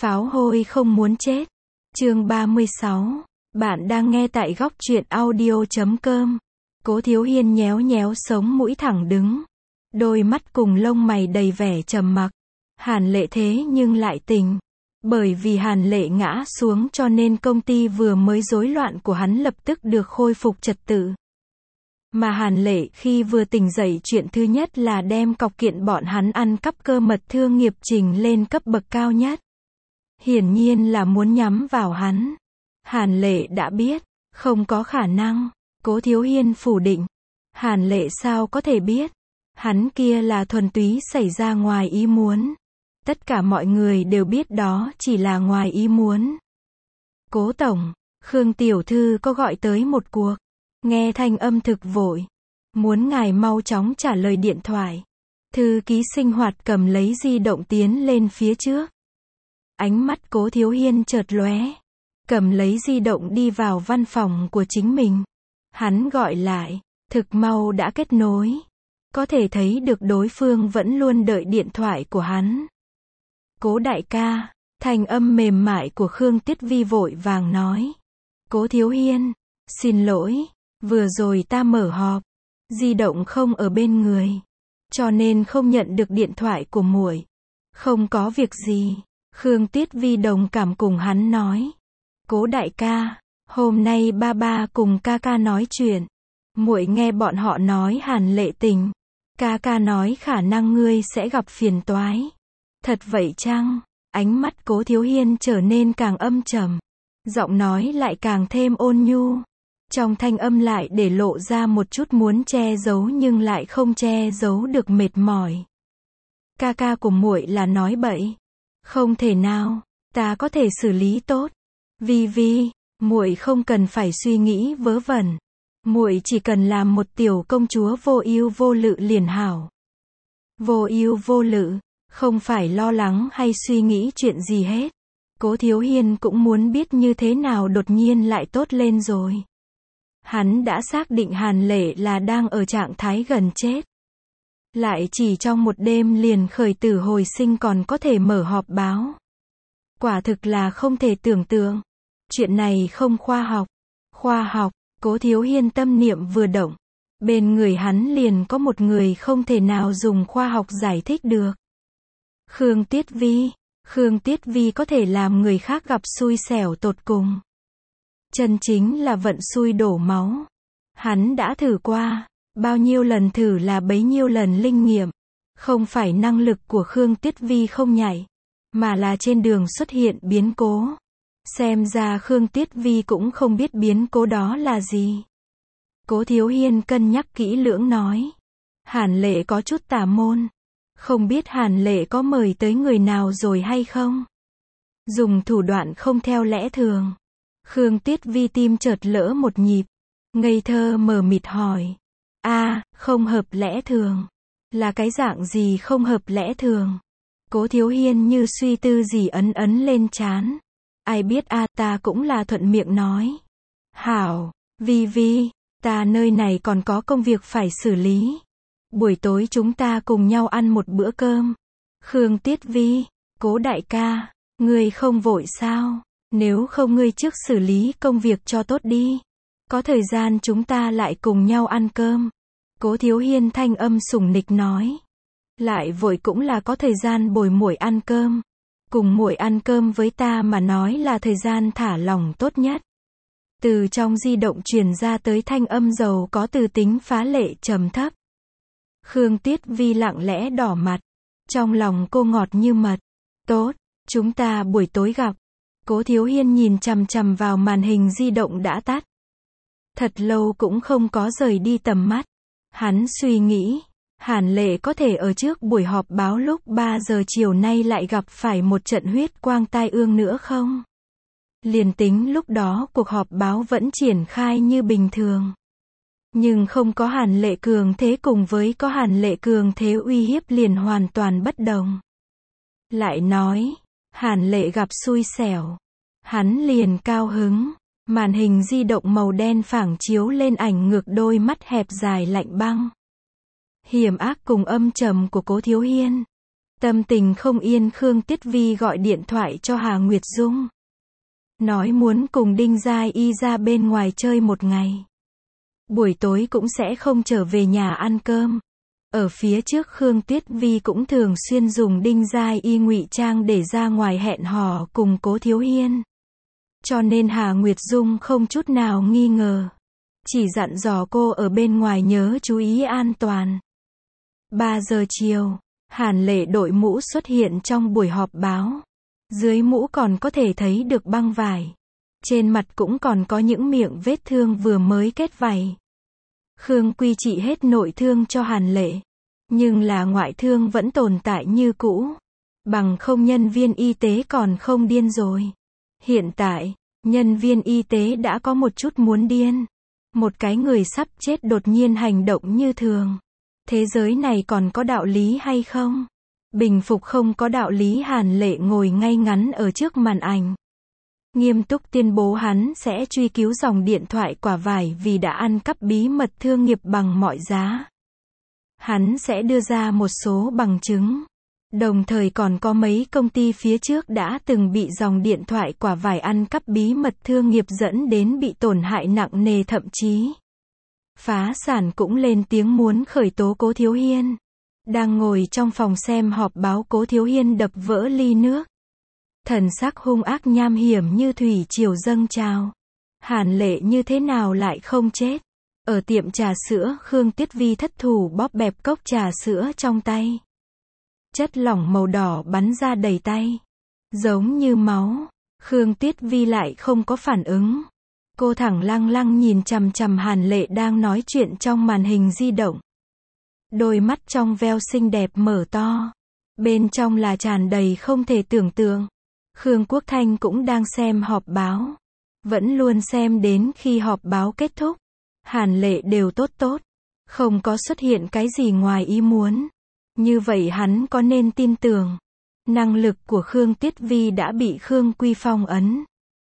Pháo hôi không muốn chết. Chương 36. Bạn đang nghe tại góc truyện audio.com. Cố Thiếu Hiên nhéo nhéo sống mũi thẳng đứng. Đôi mắt cùng lông mày đầy vẻ trầm mặc. Hàn Lệ thế nhưng lại tỉnh. Bởi vì Hàn Lệ ngã xuống cho nên công ty vừa mới rối loạn của hắn lập tức được khôi phục trật tự. Mà Hàn Lệ khi vừa tỉnh dậy chuyện thứ nhất là đem cọc kiện bọn hắn ăn cắp cơ mật thương nghiệp trình lên cấp bậc cao nhất. Hiển nhiên là muốn nhắm vào hắn. Hàn Lệ đã biết, không có khả năng. Cố Thiếu Hiên phủ định. Hàn Lệ sao có thể biết? Hắn kia là thuần túy xảy ra ngoài ý muốn. Tất cả mọi người đều biết đó chỉ là ngoài ý muốn. Cố tổng, Khương tiểu thư có gọi tới một cuộc. Nghe thanh âm thực vội. Muốn ngài mau chóng trả lời điện thoại. Thư ký sinh hoạt cầm lấy di động tiến lên phía trước. Ánh mắt Cố Thiếu Hiên chợt lóe. Cầm lấy di động đi vào văn phòng của chính mình. Hắn gọi lại. Thực mau đã kết nối. Có thể thấy được đối phương vẫn luôn đợi điện thoại của hắn. Cố đại ca. Thanh âm mềm mại của Khương Tiết Vi vội vàng nói. Cố Thiếu Hiên. Xin lỗi. Vừa rồi ta mở họp. Di động không ở bên người. Cho nên không nhận được điện thoại của muội. Không có việc gì. Khương Tiết Vi đồng cảm cùng hắn nói. Cố đại ca. Hôm nay ba ba cùng ca ca nói chuyện. Muội nghe bọn họ nói Hàn Lệ tình. Ca ca nói khả năng ngươi sẽ gặp phiền toái. Thật vậy chăng? Ánh mắt Cố Thiếu Hiên trở nên càng âm trầm. Giọng nói lại càng thêm ôn nhu. Trong thanh âm lại để lộ ra một chút muốn che giấu nhưng lại không che giấu được mệt mỏi. Ca ca của muội là nói bậy. Không thể nào, ta có thể xử lý tốt. Vi, muội không cần phải suy nghĩ vớ vẩn. Muội chỉ cần làm một tiểu công chúa vô ưu vô lự liền hảo. Vô ưu vô lự, không phải lo lắng hay suy nghĩ chuyện gì hết. Cố Thiếu Hiên cũng muốn biết như thế nào đột nhiên lại tốt lên rồi. Hắn đã xác định Hàn Lệ là đang ở trạng thái gần chết. Lại chỉ trong một đêm liền khởi tử hồi sinh còn có thể mở họp báo. Quả thực là không thể tưởng tượng. Chuyện này không khoa học. Khoa học, Cố Thiếu Hiên tâm niệm vừa động. Bên người hắn liền có một người không thể nào dùng khoa học giải thích được. Khương Tiết Vi. Khương Tiết Vi có thể làm người khác gặp xui xẻo tột cùng. Chân chính là vận xui đổ máu. Hắn đã thử qua. Bao nhiêu lần thử là bấy nhiêu lần linh nghiệm. Không phải năng lực của Khương Tiết Vi không nhạy. Mà là trên đường xuất hiện biến cố. Xem ra Khương Tiết Vi cũng không biết biến cố đó là gì. Cố Thiếu Hiên cân nhắc kỹ lưỡng nói. Hàn Lệ có chút tà môn. Không biết Hàn Lệ có mời tới người nào rồi hay không? Dùng thủ đoạn không theo lẽ thường. Khương Tiết Vi tim chợt lỡ một nhịp. Ngây thơ mờ mịt hỏi. Không hợp lẽ thường. Là cái dạng gì không hợp lẽ thường? Cố Thiếu Hiên như suy tư gì ấn lên trán. Ai biết ta cũng là thuận miệng nói. Hảo, Vi, ta nơi này còn có công việc phải xử lý. Buổi tối chúng ta cùng nhau ăn một bữa cơm. Khương Tiết Vi, Cố đại ca, ngươi không vội sao? Nếu không ngươi trước xử lý công việc cho tốt đi. Có thời gian chúng ta lại cùng nhau ăn cơm. Cố Thiếu Hiên thanh âm sủng nịch nói. Lại vội cũng là có thời gian bồi muội ăn cơm. Cùng muội ăn cơm với ta mà nói là thời gian thả lỏng tốt nhất. Từ trong di động truyền ra tới thanh âm giàu có từ tính phá lệ trầm thấp. Khương Tiết Vi lặng lẽ đỏ mặt. Trong lòng cô ngọt như mật. Tốt, chúng ta buổi tối gặp. Cố Thiếu Hiên nhìn chằm chằm vào màn hình di động đã tắt. Thật lâu cũng không có rời đi tầm mắt. Hắn suy nghĩ. Hàn Lệ có thể ở trước buổi họp báo lúc 3 giờ chiều nay lại gặp phải một trận huyết quang tai ương nữa không? Liền tính lúc đó cuộc họp báo vẫn triển khai như bình thường. Nhưng không có Hàn Lệ cường thế cùng với có Hàn Lệ cường thế uy hiếp liền hoàn toàn bất đồng. Lại nói, Hàn Lệ gặp xui xẻo. Hắn liền cao hứng. Màn hình di động màu đen phảng chiếu lên ảnh ngược đôi mắt hẹp dài lạnh băng. Hiểm ác cùng âm trầm của Cố Thiếu Hiên. Tâm tình không yên, Khương Tiết Vi gọi điện thoại cho Hà Nguyệt Dung. Nói muốn cùng Đinh Gia Y ra bên ngoài chơi một ngày. Buổi tối cũng sẽ không trở về nhà ăn cơm. Ở phía trước Khương Tiết Vi cũng thường xuyên dùng Đinh Gia Y ngụy trang để ra ngoài hẹn hò cùng Cố Thiếu Hiên. Cho nên Hà Nguyệt Dung không chút nào nghi ngờ. Chỉ dặn dò cô ở bên ngoài nhớ chú ý an toàn. 3 giờ chiều, Hàn Lệ đội mũ xuất hiện trong buổi họp báo. Dưới mũ còn có thể thấy được băng vải. Trên mặt cũng còn có những miệng vết thương vừa mới kết vảy. Khương Quy trị hết nội thương cho Hàn Lệ. Nhưng là ngoại thương vẫn tồn tại như cũ. Bằng không nhân viên y tế còn không điên rồi. Hiện tại, nhân viên y tế đã có một chút muốn điên. Một cái người sắp chết đột nhiên hành động như thường. Thế giới này còn có đạo lý hay không? Bình phục không có đạo lý. Hàn Lệ ngồi ngay ngắn ở trước màn ảnh. Nghiêm túc tuyên bố hắn sẽ truy cứu dòng điện thoại quả vải vì đã ăn cắp bí mật thương nghiệp bằng mọi giá. Hắn sẽ đưa ra một số bằng chứng. Đồng thời còn có mấy công ty phía trước đã từng bị dòng điện thoại quả vải ăn cắp bí mật thương nghiệp dẫn đến bị tổn hại nặng nề, thậm chí phá sản, cũng lên tiếng muốn khởi tố Cố Thiếu Hiên. Đang ngồi trong phòng xem họp báo, Cố Thiếu Hiên đập vỡ ly nước. Thần sắc hung ác nham hiểm như thủy triều dâng trào. Hàn Lệ như thế nào lại không chết? Ở tiệm trà sữa, Khương Tiết Vi thất thủ bóp bẹp cốc trà sữa trong tay. Chất lỏng màu đỏ bắn ra đầy tay. Giống như máu. Khương Tiết Vi lại không có phản ứng. Cô thẳng lăng lăng nhìn chằm chằm Hàn Lệ đang nói chuyện trong màn hình di động. Đôi mắt trong veo xinh đẹp mở to. Bên trong là tràn đầy không thể tưởng tượng. Khương Quốc Thanh cũng đang xem họp báo. Vẫn luôn xem đến khi họp báo kết thúc. Hàn Lệ đều tốt tốt. Không có xuất hiện cái gì ngoài ý muốn. Như vậy hắn có nên tin tưởng. Năng lực của Khương Tiết Vi đã bị Khương Quy phong ấn.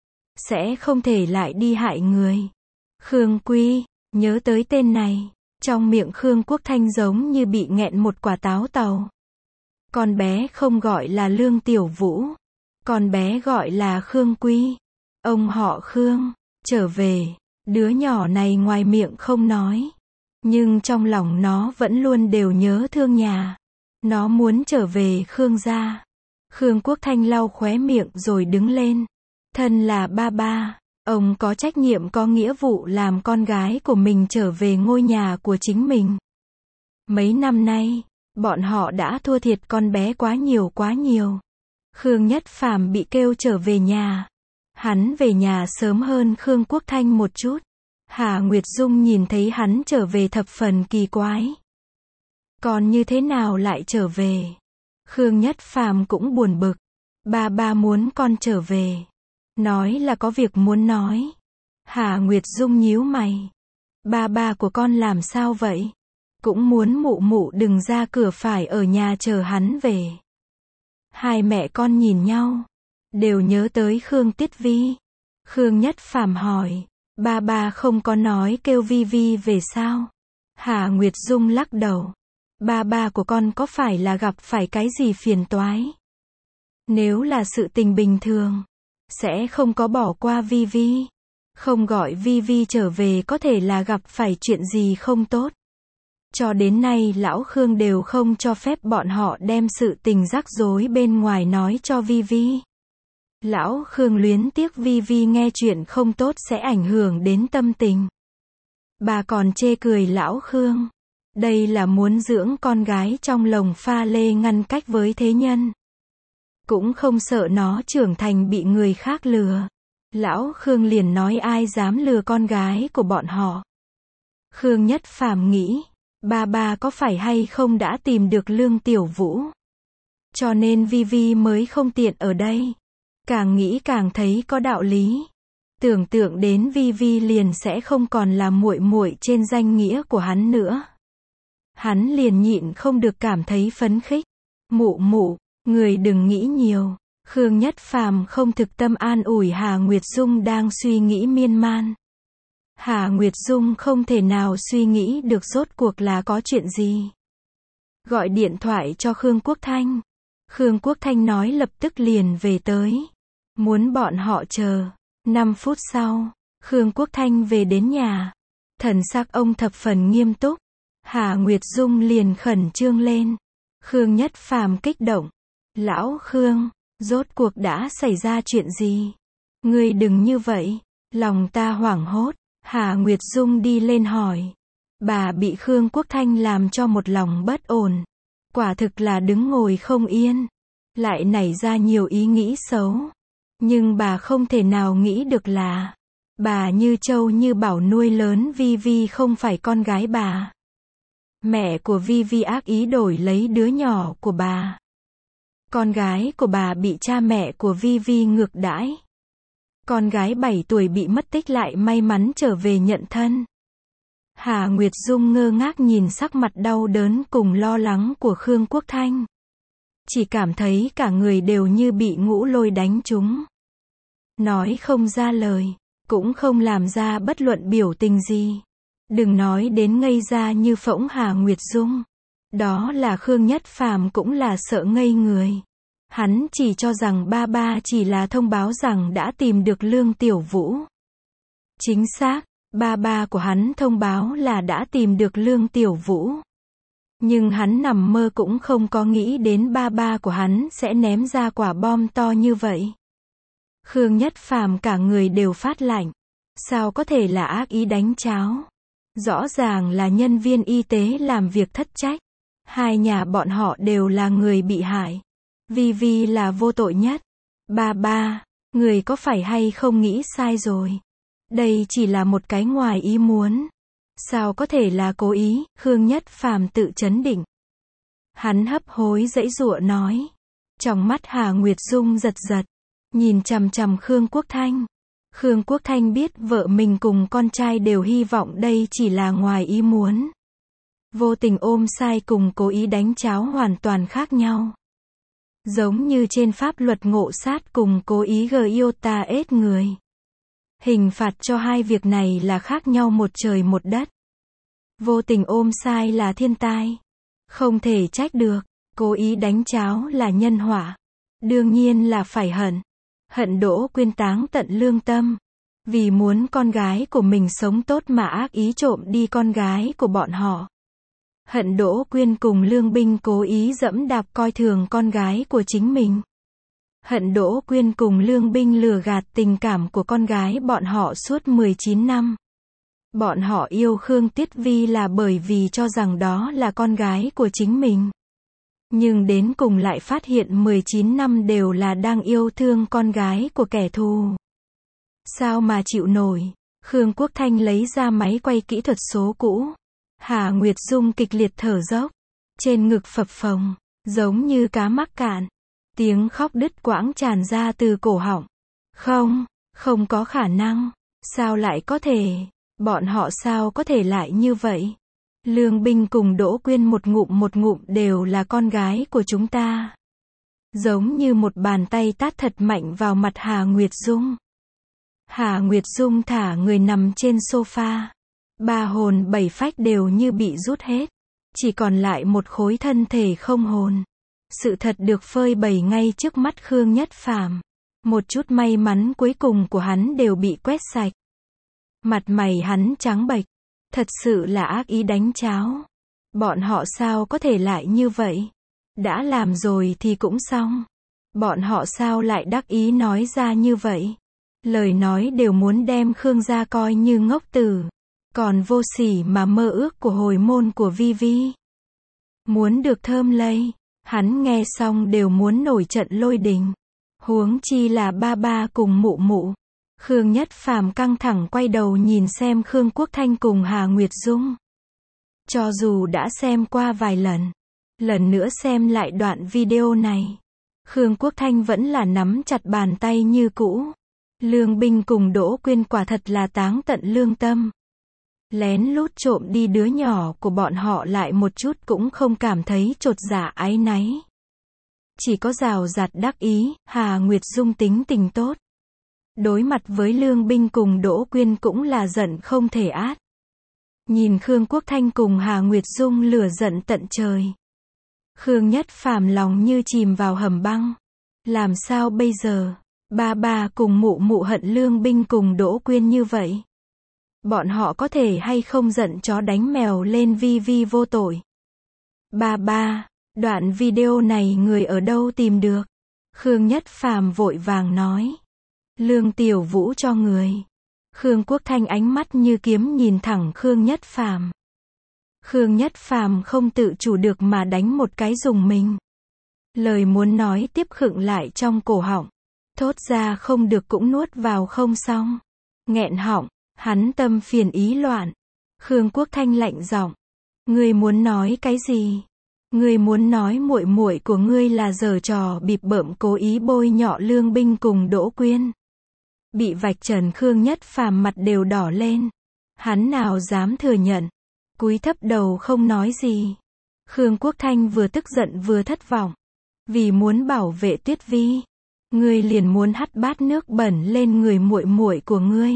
Sẽ không thể lại đi hại người. Khương Quy, nhớ tới tên này. Trong miệng Khương Quốc Thanh giống như bị nghẹn một quả táo tàu. Con bé không gọi là Lương Tiểu Vũ. Con bé gọi là Khương Quy. Ông họ Khương, trở về. Đứa nhỏ này ngoài miệng không nói. Nhưng trong lòng nó vẫn luôn đều nhớ thương nhà. Nó muốn trở về Khương gia. Khương Quốc Thanh lau khóe miệng rồi đứng lên. Thân là ba ba, ông có trách nhiệm có nghĩa vụ làm con gái của mình trở về ngôi nhà của chính mình. Mấy năm nay, bọn họ đã thua thiệt con bé quá nhiều quá nhiều. Khương Nhất Phàm bị kêu trở về nhà. Hắn về nhà sớm hơn Khương Quốc Thanh một chút. Hà Nguyệt Dung nhìn thấy hắn trở về thập phần kỳ quái. Còn như thế nào lại trở về? Khương Nhất Phàm cũng buồn bực. Ba muốn con trở về. Nói là có việc muốn nói. Hà Nguyệt Dung nhíu mày. Ba của con làm sao vậy? Cũng muốn mụ mụ đừng ra cửa, phải ở nhà chờ hắn về. Hai mẹ con nhìn nhau. Đều nhớ tới Khương Tiết Vi. Khương Nhất Phàm hỏi. Ba không có nói kêu Vi Vi về sao? Hà Nguyệt Dung lắc đầu. Ba của con có phải là gặp phải cái gì phiền toái? Nếu là sự tình bình thường, sẽ không có bỏ qua Vi Vi. Không gọi Vi Vi trở về có thể là gặp phải chuyện gì không tốt. Cho đến nay lão Khương đều không cho phép bọn họ đem sự tình rắc rối bên ngoài nói cho Vi Vi. Lão Khương luyến tiếc Vi Vi nghe chuyện không tốt sẽ ảnh hưởng đến tâm tình. Bà còn chê cười lão Khương. Đây là muốn dưỡng con gái trong lồng pha lê ngăn cách với thế nhân. Cũng không sợ nó trưởng thành bị người khác lừa. Lão Khương liền nói ai dám lừa con gái của bọn họ. Khương Nhất Phàm nghĩ, ba có phải hay không đã tìm được Lương Tiểu Vũ. Cho nên Vi Vi mới không tiện ở đây. Càng nghĩ càng thấy có đạo lý. Tưởng tượng đến Vi Vi liền sẽ không còn là muội muội trên danh nghĩa của hắn nữa. Hắn liền nhịn không được cảm thấy phấn khích. Mụ, người đừng nghĩ nhiều. Khương Nhất Phàm không thực tâm an ủi Hà Nguyệt Dung đang suy nghĩ miên man. Hà Nguyệt Dung không thể nào suy nghĩ được rốt cuộc là có chuyện gì. Gọi điện thoại cho Khương Quốc Thanh. Khương Quốc Thanh nói lập tức liền về tới. Muốn bọn họ chờ. 5 phút sau, Khương Quốc Thanh về đến nhà. Thần sắc ông thập phần nghiêm túc. Hà Nguyệt Dung liền khẩn trương lên. Khương Nhất Phàm kích động. Lão Khương, rốt cuộc đã xảy ra chuyện gì? Ngươi đừng như vậy. Lòng ta hoảng hốt. Hà Nguyệt Dung đi lên hỏi. Bà bị Khương Quốc Thanh làm cho một lòng bất ổn. Quả thực là đứng ngồi không yên. Lại nảy ra nhiều ý nghĩ xấu. Nhưng bà không thể nào nghĩ được là bà Như Châu Như Bảo nuôi lớn Vi Vi không phải con gái bà. Mẹ của Vi Vi ác ý đổi lấy đứa nhỏ của bà. Con gái của bà bị cha mẹ của Vi Vi ngược đãi. Con gái 7 tuổi bị mất tích lại may mắn trở về nhận thân. Hà Nguyệt Dung ngơ ngác nhìn sắc mặt đau đớn cùng lo lắng của Khương Quốc Thanh. Chỉ cảm thấy cả người đều như bị ngũ lôi đánh trúng. Nói không ra lời, cũng không làm ra bất luận biểu tình gì. Đừng nói đến ngây ra như phỗng Hà Nguyệt Dung. Đó là Khương Nhất Phàm cũng là sợ ngây người. Hắn chỉ cho rằng ba chỉ là thông báo rằng đã tìm được Lương Tiểu Vũ. Chính xác, ba của hắn thông báo là đã tìm được Lương Tiểu Vũ. Nhưng hắn nằm mơ cũng không có nghĩ đến ba của hắn sẽ ném ra quả bom to như vậy. Khương Nhất Phàm cả người đều phát lạnh. Sao có thể là ác ý đánh cháo? Rõ ràng là nhân viên y tế làm việc thất trách. Hai nhà bọn họ đều là người bị hại. Vi Vi là vô tội nhất. Ba, người có phải hay không nghĩ sai rồi? Đây chỉ là một cái ngoài ý muốn. Sao có thể là cố ý? Khương Nhất Phàm tự trấn định. Hắn hấp hối giãy giụa nói. Trong mắt Hà Nguyệt Dung giật giật. Nhìn chằm chằm Khương Quốc Thanh. Khương Quốc Thanh biết vợ mình cùng con trai đều hy vọng đây chỉ là ngoài ý muốn. Vô tình ôm sai cùng cố ý đánh cháo hoàn toàn khác nhau. Giống như trên pháp luật ngộ sát cùng cố ý iota ết người. Hình phạt cho hai việc này là khác nhau một trời một đất. Vô tình ôm sai là thiên tai. Không thể trách được. Cố ý đánh cháo là nhân họa. Đương nhiên là phải hận. Hận Đỗ Quyên táng tận lương tâm. Vì muốn con gái của mình sống tốt mà ác ý trộm đi con gái của bọn họ. Hận Đỗ Quyên cùng Lương Binh cố ý dẫm đạp coi thường con gái của chính mình. Hận Đỗ Quyên cùng Lương Binh lừa gạt tình cảm của con gái bọn họ suốt 19 năm. Bọn họ yêu Khương Tiết Vi là bởi vì cho rằng đó là con gái của chính mình. Nhưng đến cùng lại phát hiện 19 năm đều là đang yêu thương con gái của kẻ thù. Sao mà chịu nổi? Khương Quốc Thanh lấy ra máy quay kỹ thuật số cũ. Hà Nguyệt Dung kịch liệt thở dốc. Trên ngực phập phồng, giống như cá mắc cạn. Tiếng khóc đứt quãng tràn ra từ cổ họng. Không có khả năng. Sao lại có thể? Bọn họ sao có thể lại như vậy? Lương Binh cùng Đỗ Quyên một ngụm đều là con gái của chúng ta. Giống như một bàn tay tát thật mạnh vào mặt Hà Nguyệt Dung. Hà Nguyệt Dung thả người nằm trên sofa. Ba hồn bảy phách đều như bị rút hết. Chỉ còn lại một khối thân thể không hồn. Sự thật được phơi bày ngay trước mắt Khương Nhất Phàm. Một chút may mắn cuối cùng của hắn đều bị quét sạch. Mặt mày hắn trắng bệch. Thật sự là ác ý đánh cháo. Bọn họ sao có thể lại như vậy? Đã làm rồi thì cũng xong. Bọn họ sao lại đắc ý nói ra như vậy? Lời nói đều muốn đem Khương gia coi như ngốc tử. Còn vô sỉ mà mơ ước của hồi môn của Vi Vi. Muốn được thơm lây. Hắn nghe xong đều muốn nổi trận lôi đình. Huống chi là ba cùng mụ. Khương Nhất Phàm căng thẳng quay đầu nhìn xem Khương Quốc Thanh cùng Hà Nguyệt Dung. Cho dù đã xem qua vài lần nữa xem lại đoạn video này. Khương Quốc Thanh vẫn là nắm chặt bàn tay như cũ. Lương Binh cùng Đỗ Quyên quả thật là táng tận lương tâm. Lén lút trộm đi đứa nhỏ của bọn họ lại một chút cũng không cảm thấy chột dạ áy náy. Chỉ có rào rạt đắc ý. Hà Nguyệt Dung tính tình tốt. Đối mặt với Lương Binh cùng Đỗ Quyên cũng là giận không thể át. Nhìn Khương Quốc Thanh cùng Hà Nguyệt Dung lửa giận tận trời. Khương Nhất Phàm lòng như chìm vào hầm băng. Làm sao bây giờ? Ba cùng mụ mụ hận Lương Binh cùng Đỗ Quyên như vậy. Bọn họ có thể hay không giận chó đánh mèo lên Vi Vi vô tội. Ba, đoạn video này người ở đâu tìm được? Khương Nhất Phàm vội vàng nói. Lương Tiểu Vũ cho người. Khương Quốc Thanh ánh mắt như kiếm nhìn thẳng Khương Nhất Phàm. Khương Nhất Phàm không tự chủ được mà đánh một cái rùng mình. Lời muốn nói tiếp khựng lại trong cổ họng. Thốt ra không được cũng nuốt vào không xong. Nghẹn họng, hắn tâm phiền ý loạn. Khương Quốc Thanh lạnh giọng. Ngươi muốn nói cái gì? Ngươi muốn nói muội muội của ngươi là giở trò bịp bợm cố ý bôi nhọ Lương Binh cùng Đỗ Quyên. Bị vạch trần Khương Nhất Phàm mặt đều đỏ lên. Hắn nào dám thừa nhận. Cúi thấp đầu không nói gì. Khương Quốc Thanh vừa tức giận vừa thất vọng. Vì muốn bảo vệ Tuyết Vi, ngươi liền muốn hắt bát nước bẩn lên người muội muội của ngươi.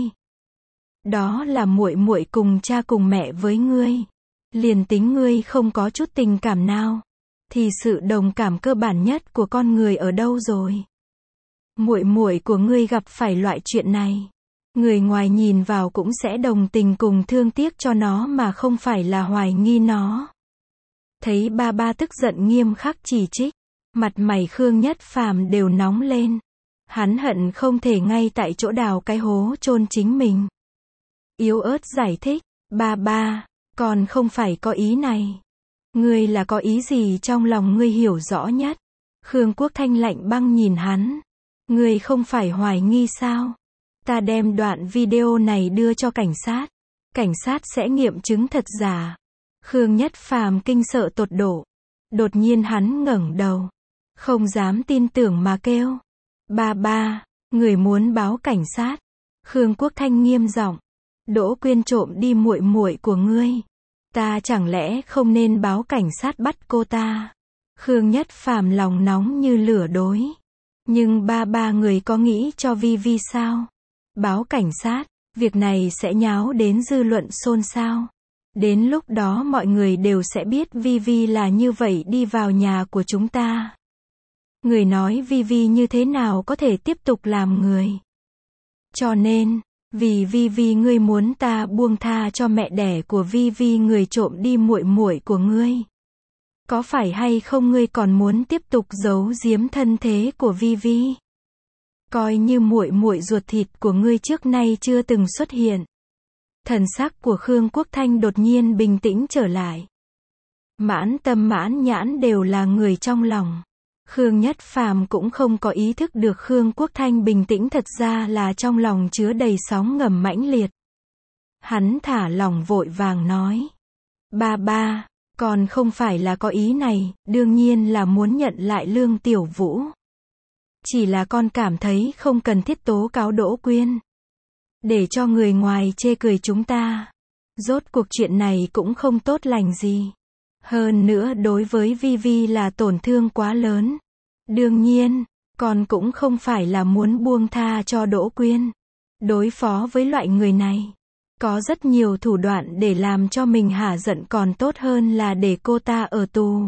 Đó là muội muội cùng cha cùng mẹ với ngươi. Liền tính ngươi không có chút tình cảm nào, thì sự đồng cảm cơ bản nhất của con người ở đâu rồi? Muội muội của ngươi gặp phải loại chuyện này, người ngoài nhìn vào cũng sẽ đồng tình cùng thương tiếc cho nó mà không phải là hoài nghi nó. Thấy ba tức giận nghiêm khắc chỉ trích, mặt mày Khương Nhất Phàm đều nóng lên. Hắn hận không thể ngay tại chỗ đào cái hố chôn chính mình. Yếu ớt giải thích, ba, còn không phải có ý này. Ngươi là có ý gì trong lòng ngươi hiểu rõ nhất. Khương Quốc Thanh lạnh băng nhìn hắn. Ngươi không phải hoài nghi sao? Ta đem đoạn video này đưa cho cảnh sát. Cảnh sát sẽ nghiệm chứng thật giả. Khương Nhất Phàm kinh sợ tột độ. Đột nhiên hắn ngẩng đầu. Không dám tin tưởng mà kêu. Ba, người muốn báo cảnh sát. Khương Quốc Thanh nghiêm giọng. Đỗ Quyên trộm đi muội muội của ngươi. Ta chẳng lẽ không nên báo cảnh sát bắt cô ta? Khương Nhất Phàm lòng nóng như lửa đối. Nhưng ba người có nghĩ cho Vi Vi sao? Báo cảnh sát, việc này sẽ nháo đến dư luận xôn xao. Đến lúc đó mọi người đều sẽ biết Vi Vi là như vậy đi vào nhà của chúng ta. Người nói Vi Vi như thế nào có thể tiếp tục làm người. Cho nên, vì Vi Vi ngươi muốn ta buông tha cho mẹ đẻ của Vi Vi người trộm đi muội muội của ngươi. Có phải hay không ngươi còn muốn tiếp tục giấu giếm thân thế của Vi Vi? Coi như muội muội ruột thịt của ngươi trước nay chưa từng xuất hiện. Thần sắc của Khương Quốc Thanh đột nhiên bình tĩnh trở lại. Mãn tâm mãn nhãn đều là người trong lòng. Khương Nhất Phàm cũng không có ý thức được Khương Quốc Thanh bình tĩnh thật ra là trong lòng chứa đầy sóng ngầm mãnh liệt. Hắn thả lỏng vội vàng nói. Ba, còn không phải là có ý này, đương nhiên là muốn nhận lại Lương Tiểu Vũ. Chỉ là con cảm thấy không cần thiết tố cáo Đỗ Quyên. Để cho người ngoài chê cười chúng ta. Rốt cuộc chuyện này cũng không tốt lành gì. Hơn nữa đối với Vi Vi là tổn thương quá lớn. Đương nhiên, con cũng không phải là muốn buông tha cho Đỗ Quyên. Đối phó với loại người này, có rất nhiều thủ đoạn để làm cho mình hả giận còn tốt hơn là để cô ta ở tù.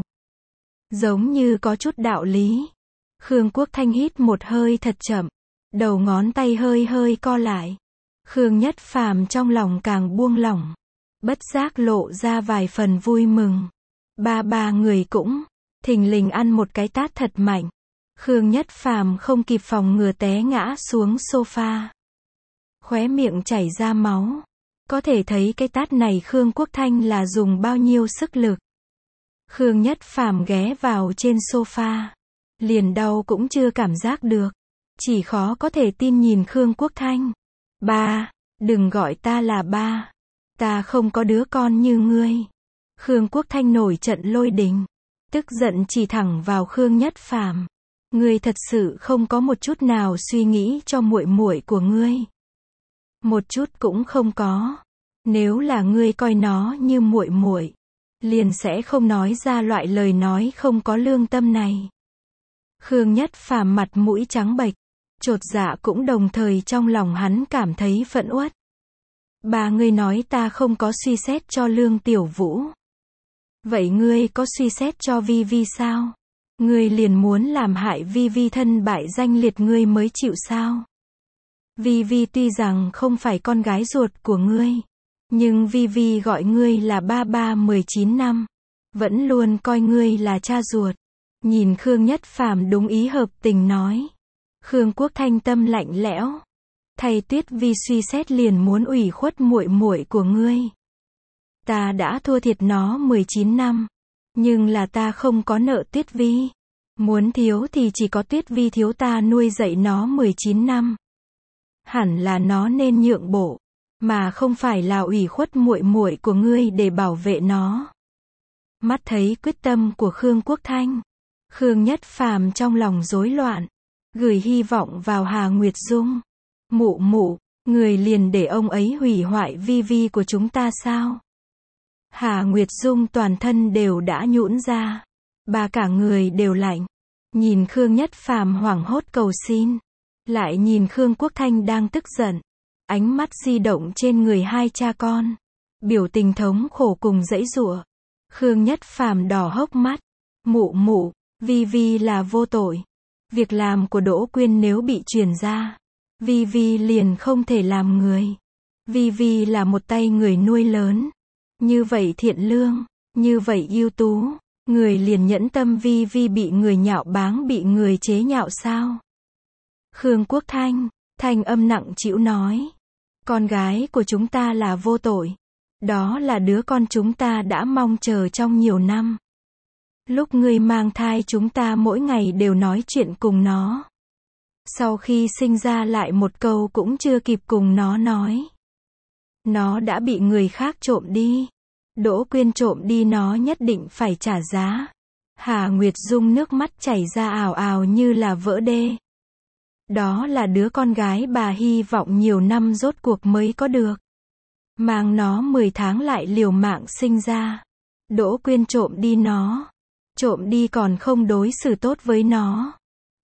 Giống như có chút đạo lý. Khương Quốc Thanh hít một hơi thật chậm. Đầu ngón tay hơi co lại. Khương Nhất Phàm trong lòng càng buông lỏng. Bất giác lộ ra vài phần vui mừng. Ba người cũng thình lình ăn một cái tát thật mạnh. Khương Nhất Phàm không kịp phòng ngừa té ngã xuống sofa. Khóe miệng chảy ra máu. Có thể thấy cái tát này Khương Quốc Thanh là dùng bao nhiêu sức lực. Khương Nhất Phàm ghé vào trên sofa. Liền đau cũng chưa cảm giác được. Chỉ khó có thể tin nhìn Khương Quốc Thanh. Ba, đừng gọi ta là ba. Ta không có đứa con như ngươi. Khương Quốc Thanh nổi trận lôi đình. Tức giận chỉ thẳng vào Khương Nhất Phàm. Ngươi thật sự không có một chút nào suy nghĩ cho muội muội của ngươi. Một chút cũng không có. Nếu là ngươi coi nó như muội muội, liền sẽ không nói ra loại lời nói không có lương tâm này. Khương Nhất Phàm mặt mũi trắng bệch, chột dạ cũng đồng thời trong lòng hắn cảm thấy phẫn uất. Ba ngươi nói ta không có suy xét cho Lương Tiểu Vũ. Vậy ngươi có suy xét cho Vi Vi sao? Ngươi liền muốn làm hại Vi Vi thân bại danh liệt ngươi mới chịu sao? Vi Vi tuy rằng không phải con gái ruột của ngươi, nhưng Vi Vi gọi ngươi là ba ba 19 năm, vẫn luôn coi ngươi là cha ruột. Nhìn Khương Nhất Phàm đúng ý hợp tình nói. Khương Quốc Thanh tâm lạnh lẽo. Thay Tuyết Vi suy xét liền muốn ủy khuất muội muội của ngươi. Ta đã thua thiệt nó 19 năm, nhưng là ta không có nợ Tuyết Vi. Muốn thiếu thì chỉ có Tuyết Vi thiếu ta nuôi dạy nó 19 năm. Hẳn là nó nên nhượng bộ, mà không phải là ủy khuất muội muội của ngươi để bảo vệ nó. Mắt thấy quyết tâm của Khương Quốc Thanh, Khương Nhất Phàm trong lòng rối loạn, gửi hy vọng vào Hà Nguyệt Dung. Mụ mụ, người liền để ông ấy hủy hoại Vi Vi của chúng ta sao? Hà Nguyệt Dung toàn thân đều đã nhũn ra, bà cả người đều lạnh, nhìn Khương Nhất Phàm hoảng hốt cầu xin, lại nhìn Khương Quốc Thanh đang tức giận, ánh mắt di động trên người hai cha con, biểu tình thống khổ cùng giãy giụa. Khương Nhất Phàm đỏ hốc mắt, mụ mụ, Vi Vi là vô tội. Việc làm của Đỗ Quyên nếu bị truyền ra, Vi Vi liền không thể làm người. Vi Vi là một tay người nuôi lớn, như vậy thiện lương, như vậy ưu tú, người liền nhẫn tâm Vi Vi bị người nhạo báng, bị người chế nhạo sao? Khương Quốc Thanh, thanh âm nặng trĩu nói, con gái của chúng ta là vô tội. Đó là đứa con chúng ta đã mong chờ trong nhiều năm. Lúc ngươi mang thai chúng ta mỗi ngày đều nói chuyện cùng nó. Sau khi sinh ra lại một câu cũng chưa kịp cùng nó nói. Nó đã bị người khác trộm đi. Đỗ Quyên trộm đi nó nhất định phải trả giá. Hà Nguyệt Dung nước mắt chảy ra ào ào như là vỡ đê. Đó là đứa con gái bà hy vọng nhiều năm rốt cuộc mới có được. Mang nó 10 tháng lại liều mạng sinh ra. Đỗ Quyên trộm đi nó. Trộm đi còn không đối xử tốt với nó.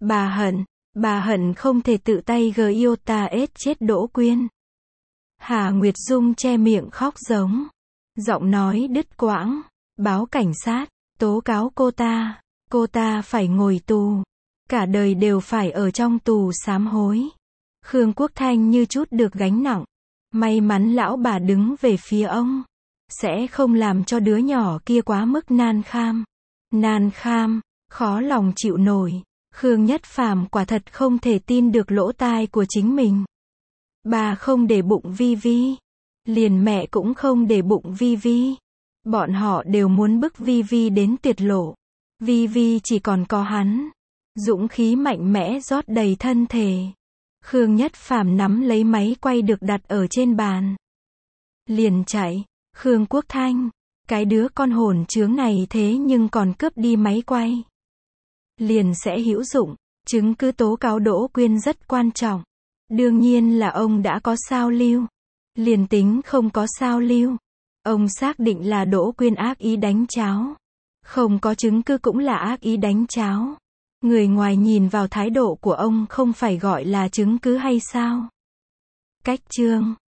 Bà hận không thể tự tay yêu ta ết chết Đỗ Quyên. Hà Nguyệt Dung che miệng khóc giống. Giọng nói đứt quãng. Báo cảnh sát, tố cáo cô ta phải ngồi tù. Cả đời đều phải ở trong tù sám hối. Khương Quốc Thanh như chút được gánh nặng. May mắn lão bà đứng về phía ông. Sẽ không làm cho đứa nhỏ kia quá mức nan kham. Nan kham, khó lòng chịu nổi. Khương Nhất Phàm quả thật không thể tin được lỗ tai của chính mình. Bà không để bụng Vi Vi. Liền mẹ cũng không để bụng Vi Vi. Bọn họ đều muốn bức Vi Vi đến tuyệt lộ. Vi Vi chỉ còn có hắn. Dũng khí mạnh mẽ rót đầy thân thể. Khương Nhất Phàm nắm lấy máy quay được đặt ở trên bàn. Liền chạy. Khương Quốc Thanh, cái đứa con hồn chướng này thế nhưng còn cướp đi máy quay. Liền sẽ hữu dụng. Chứng cứ tố cáo Đỗ Quyên rất quan trọng. Đương nhiên là ông đã có sao lưu. Liền tính không có sao lưu. Ông xác định là Đỗ Quyên ác ý đánh cháo. Không có chứng cứ cũng là ác ý đánh cháo. Người ngoài nhìn vào thái độ của ông không phải gọi là chứng cứ hay sao? Cách chương